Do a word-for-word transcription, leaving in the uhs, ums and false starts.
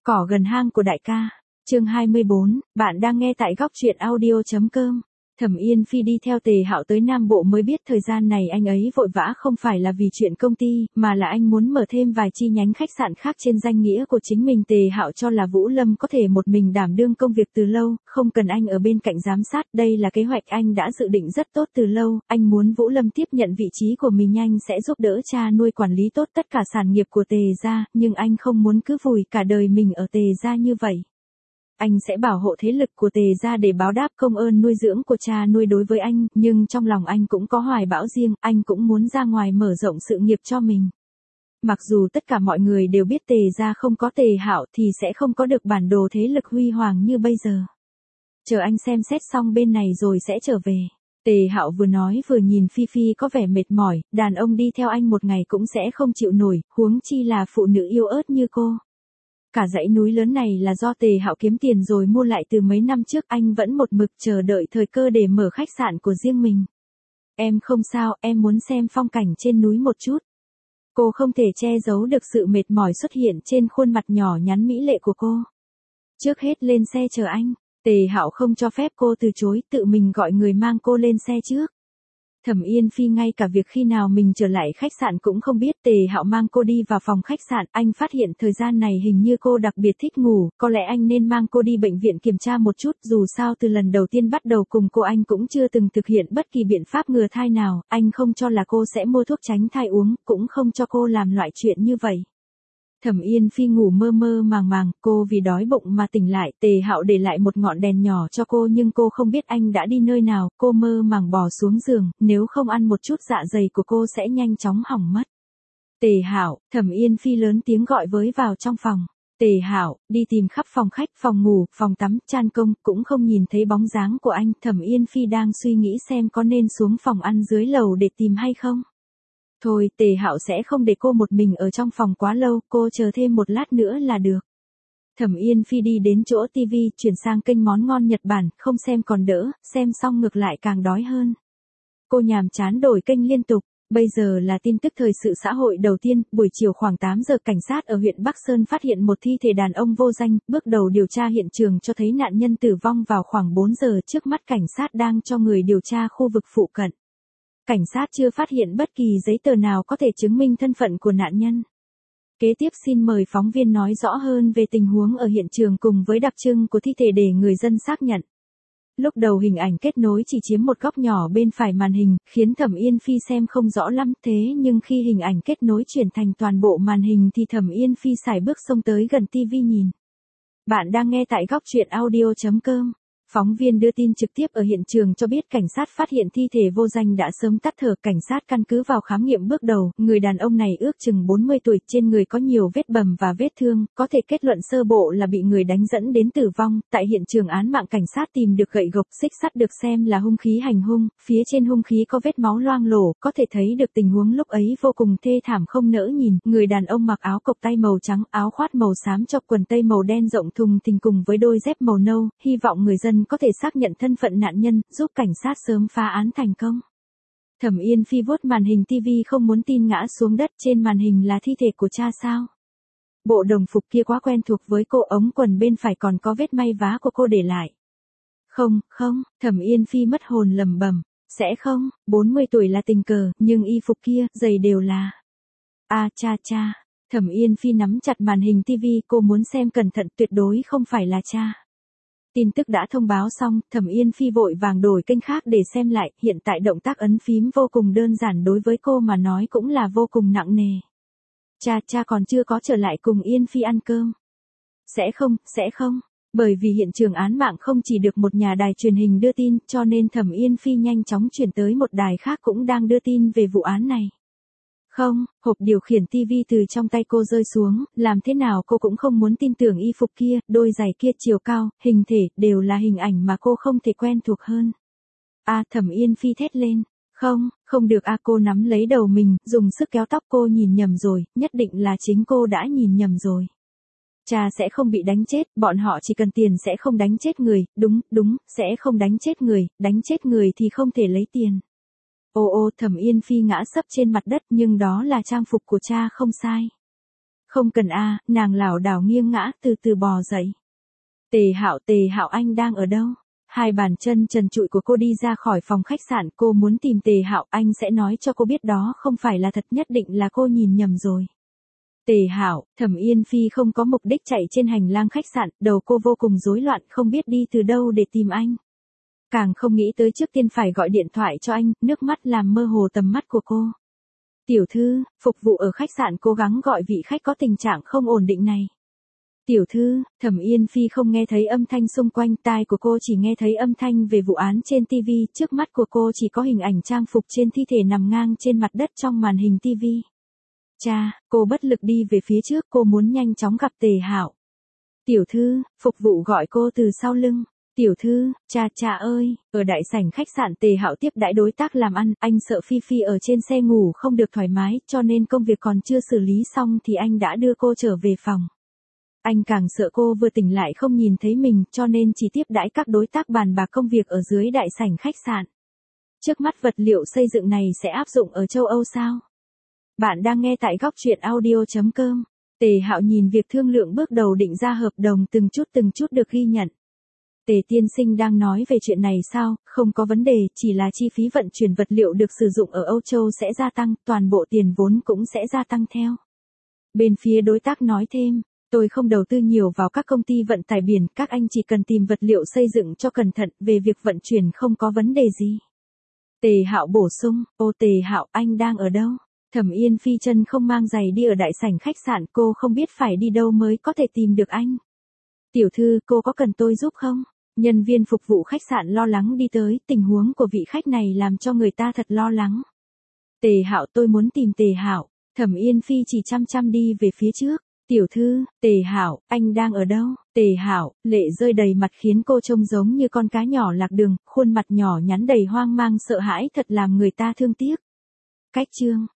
Cỏ gần hang của đại ca. Chương hai mươi bốn, bạn đang nghe tại góc truyện audio chấm com. Thẩm Yên Phi đi theo Tề Hạo tới Nam Bộ mới biết thời gian này anh ấy vội vã không phải là vì chuyện công ty, mà là anh muốn mở thêm vài chi nhánh khách sạn khác trên danh nghĩa của chính mình. Tề Hạo cho là Vũ Lâm có thể một mình đảm đương công việc từ lâu, không cần anh ở bên cạnh giám sát. Đây là kế hoạch anh đã dự định rất tốt từ lâu, anh muốn Vũ Lâm tiếp nhận vị trí của mình nhanh sẽ giúp đỡ cha nuôi quản lý tốt tất cả sản nghiệp của Tề gia, nhưng anh không muốn cứ vùi cả đời mình ở Tề gia như vậy. Anh sẽ bảo hộ thế lực của Tề gia để báo đáp công ơn nuôi dưỡng của cha nuôi đối với anh, nhưng trong lòng anh cũng có hoài bão riêng, anh cũng muốn ra ngoài mở rộng sự nghiệp cho mình. Mặc dù tất cả mọi người đều biết Tề gia không có Tề Hạo thì sẽ không có được bản đồ thế lực huy hoàng như bây giờ. Chờ anh xem xét xong bên này rồi sẽ trở về. Tề Hạo vừa nói vừa nhìn Phi Phi có vẻ mệt mỏi, đàn ông đi theo anh một ngày cũng sẽ không chịu nổi, huống chi là phụ nữ yêu ớt như cô. Cả dãy núi lớn này là do Tề Hạo kiếm tiền rồi mua lại từ mấy năm trước, anh vẫn một mực chờ đợi thời cơ để mở khách sạn của riêng mình. Em không sao, em muốn xem phong cảnh trên núi một chút. Cô không thể che giấu được sự mệt mỏi xuất hiện trên khuôn mặt nhỏ nhắn mỹ lệ của cô. Trước hết lên xe chờ anh. Tề Hạo không cho phép cô từ chối, tự mình gọi người mang cô lên xe trước. Thẩm Yên Phi ngay cả việc khi nào mình trở lại khách sạn cũng không biết. Tề Hạo mang cô đi vào phòng khách sạn, anh phát hiện thời gian này hình như cô đặc biệt thích ngủ, có lẽ anh nên mang cô đi bệnh viện kiểm tra một chút, dù sao từ lần đầu tiên bắt đầu cùng cô anh cũng chưa từng thực hiện bất kỳ biện pháp ngừa thai nào, anh không cho là cô sẽ mua thuốc tránh thai uống, cũng không cho cô làm loại chuyện như vậy. Thẩm Yên Phi ngủ mơ mơ màng màng, cô vì đói bụng mà tỉnh lại. Tề Hạo để lại một ngọn đèn nhỏ cho cô nhưng cô không biết anh đã đi nơi nào, cô mơ màng bò xuống giường, nếu không ăn một chút dạ dày của cô sẽ nhanh chóng hỏng mất. Tề Hạo, Thẩm Yên Phi lớn tiếng gọi với vào trong phòng. Tề Hạo, đi tìm khắp phòng khách, phòng ngủ, phòng tắm, chan công, cũng không nhìn thấy bóng dáng của anh. Thẩm Yên Phi đang suy nghĩ xem có nên xuống phòng ăn dưới lầu để tìm hay không. Thôi, Tề Hạo sẽ không để cô một mình ở trong phòng quá lâu, cô chờ thêm một lát nữa là được. Thẩm Yên Phi đi đến chỗ tivi, chuyển sang kênh món ngon Nhật Bản, không xem còn đỡ, xem xong ngược lại càng đói hơn. Cô nhàm chán đổi kênh liên tục. Bây giờ là tin tức thời sự xã hội đầu tiên, buổi chiều khoảng tám giờ cảnh sát ở huyện Bắc Sơn phát hiện một thi thể đàn ông vô danh, bước đầu điều tra hiện trường cho thấy nạn nhân tử vong vào khoảng bốn giờ, trước mắt cảnh sát đang cho người điều tra khu vực phụ cận. Cảnh sát chưa phát hiện bất kỳ giấy tờ nào có thể chứng minh thân phận của nạn nhân. Kế tiếp xin mời phóng viên nói rõ hơn về tình huống ở hiện trường cùng với đặc trưng của thi thể để người dân xác nhận. Lúc đầu hình ảnh kết nối chỉ chiếm một góc nhỏ bên phải màn hình, khiến Thẩm Yên Phi xem không rõ lắm, thế nhưng khi hình ảnh kết nối chuyển thành toàn bộ màn hình thì Thẩm Yên Phi sải bước xông tới gần tivi nhìn. Bạn đang nghe tại góc truyện audio chấm com. Phóng viên đưa tin trực tiếp ở hiện trường cho biết cảnh sát phát hiện thi thể vô danh đã sớm tắt thở. Cảnh sát căn cứ vào khám nghiệm bước đầu, người đàn ông này ước chừng bốn mươi tuổi, trên người có nhiều vết bầm và vết thương, có thể kết luận sơ bộ là bị người đánh dẫn đến tử vong. Tại hiện trường án mạng cảnh sát tìm được gậy gộc, xích sắt được xem là hung khí hành hung, phía trên hung khí có vết máu loang lổ, có thể thấy được tình huống lúc ấy vô cùng thê thảm không nỡ nhìn. Người đàn ông mặc áo cộc tay màu trắng, áo khoác màu xám cho quần tây màu đen rộng thùng thình cùng với đôi dép màu nâu, hy vọng người dân có thể xác nhận thân phận nạn nhân, giúp cảnh sát sớm phá án thành công. Thẩm Yên Phi vuốt màn hình tivi không muốn tin ngã xuống đất, trên màn hình là thi thể của cha sao? Bộ đồng phục kia quá quen thuộc với cô, ống quần bên phải còn có vết may vá của cô để lại. Không, không, Thẩm Yên Phi mất hồn lầm bầm, sẽ không, bốn mươi tuổi là tình cờ, nhưng y phục kia, giày đều là. A cha cha, Thẩm Yên Phi nắm chặt màn hình tivi, cô muốn xem cẩn thận, tuyệt đối không phải là cha. Tin tức đã thông báo xong, Thẩm Yên Phi vội vàng đổi kênh khác để xem lại, hiện tại động tác ấn phím vô cùng đơn giản, đối với cô mà nói cũng là vô cùng nặng nề. Cha cha còn chưa có trở lại cùng Yên Phi ăn cơm. Sẽ không, sẽ không, bởi vì hiện trường án mạng không chỉ được một nhà đài truyền hình đưa tin, cho nên Thẩm Yên Phi nhanh chóng chuyển tới một đài khác cũng đang đưa tin về vụ án này. Không, hộp điều khiển tivi từ trong tay cô rơi xuống, làm thế nào cô cũng không muốn tin tưởng y phục kia, đôi giày kia, chiều cao, hình thể, đều là hình ảnh mà cô không thể quen thuộc hơn. A Thẩm Yên Phi thét lên, không, không được a cô nắm lấy đầu mình, dùng sức kéo tóc, cô nhìn nhầm rồi, nhất định là chính cô đã nhìn nhầm rồi. Cha sẽ không bị đánh chết, bọn họ chỉ cần tiền sẽ không đánh chết người, đúng, đúng, sẽ không đánh chết người, đánh chết người thì không thể lấy tiền. Ô ô Thẩm Yên Phi ngã sấp trên mặt đất, nhưng đó là trang phục của cha không sai. Không cần a, nàng lảo đảo nghiêng ngã từ từ bò dậy. Tề Hạo, Tề Hạo anh đang ở đâu? Hai bàn chân trần trụi của cô đi ra khỏi phòng khách sạn, cô muốn tìm Tề Hạo, anh sẽ nói cho cô biết đó không phải là thật, nhất định là cô nhìn nhầm rồi. Tề Hạo, Thẩm Yên Phi không có mục đích chạy trên hành lang khách sạn, đầu cô vô cùng rối loạn, không biết đi từ đâu để tìm anh. Càng không nghĩ tới trước tiên phải gọi điện thoại cho anh, nước mắt làm mơ hồ tầm mắt của cô. Tiểu thư, phục vụ ở khách sạn cố gắng gọi vị khách có tình trạng không ổn định này. Tiểu thư, Thẩm Yên Phi không nghe thấy âm thanh xung quanh, tai của cô chỉ nghe thấy âm thanh về vụ án trên ti vi, trước mắt của cô chỉ có hình ảnh trang phục trên thi thể nằm ngang trên mặt đất trong màn hình ti vi. Cha, cô bất lực đi về phía trước, cô muốn nhanh chóng gặp Tề Hạo. Tiểu thư, phục vụ gọi cô từ sau lưng. Tiểu thư, cha cha ơi, ở đại sảnh khách sạn Tề Hạo tiếp đãi đối tác làm ăn, anh sợ Phi Phi ở trên xe ngủ không được thoải mái, cho nên công việc còn chưa xử lý xong thì anh đã đưa cô trở về phòng. Anh càng sợ cô vừa tỉnh lại không nhìn thấy mình, cho nên chỉ tiếp đãi các đối tác bàn bạc công việc ở dưới đại sảnh khách sạn. Trước mắt vật liệu xây dựng này sẽ áp dụng ở châu Âu sao? Bạn đang nghe tại góc truyện audio chấm com. Tề Hạo nhìn việc thương lượng bước đầu định ra hợp đồng từng chút từng chút được ghi nhận. Tề tiên sinh đang nói về chuyện này sao? Không có vấn đề, chỉ là chi phí vận chuyển vật liệu được sử dụng ở Âu Châu sẽ gia tăng, toàn bộ tiền vốn cũng sẽ gia tăng theo. Bên phía đối tác nói thêm, tôi không đầu tư nhiều vào các công ty vận tải biển, các anh chỉ cần tìm vật liệu xây dựng cho cẩn thận, về việc vận chuyển không có vấn đề gì. Tề Hạo bổ sung, ô Tề Hạo, anh đang ở đâu? Thẩm Yên Phi chân không mang giày đi ở đại sảnh khách sạn, cô không biết phải đi đâu mới có thể tìm được anh. Tiểu thư, cô có cần tôi giúp không? Nhân viên phục vụ khách sạn lo lắng đi tới, tình huống của vị khách này làm cho người ta thật lo lắng. Tề Hạo, tôi muốn tìm Tề Hạo. Thẩm Yên Phi chỉ chăm chăm đi về phía trước. Tiểu thư, Tề Hạo, anh đang ở đâu? Tề Hạo, lệ rơi đầy mặt khiến cô trông giống như con cá nhỏ lạc đường, khuôn mặt nhỏ nhắn đầy hoang mang sợ hãi thật làm người ta thương tiếc. Cách chương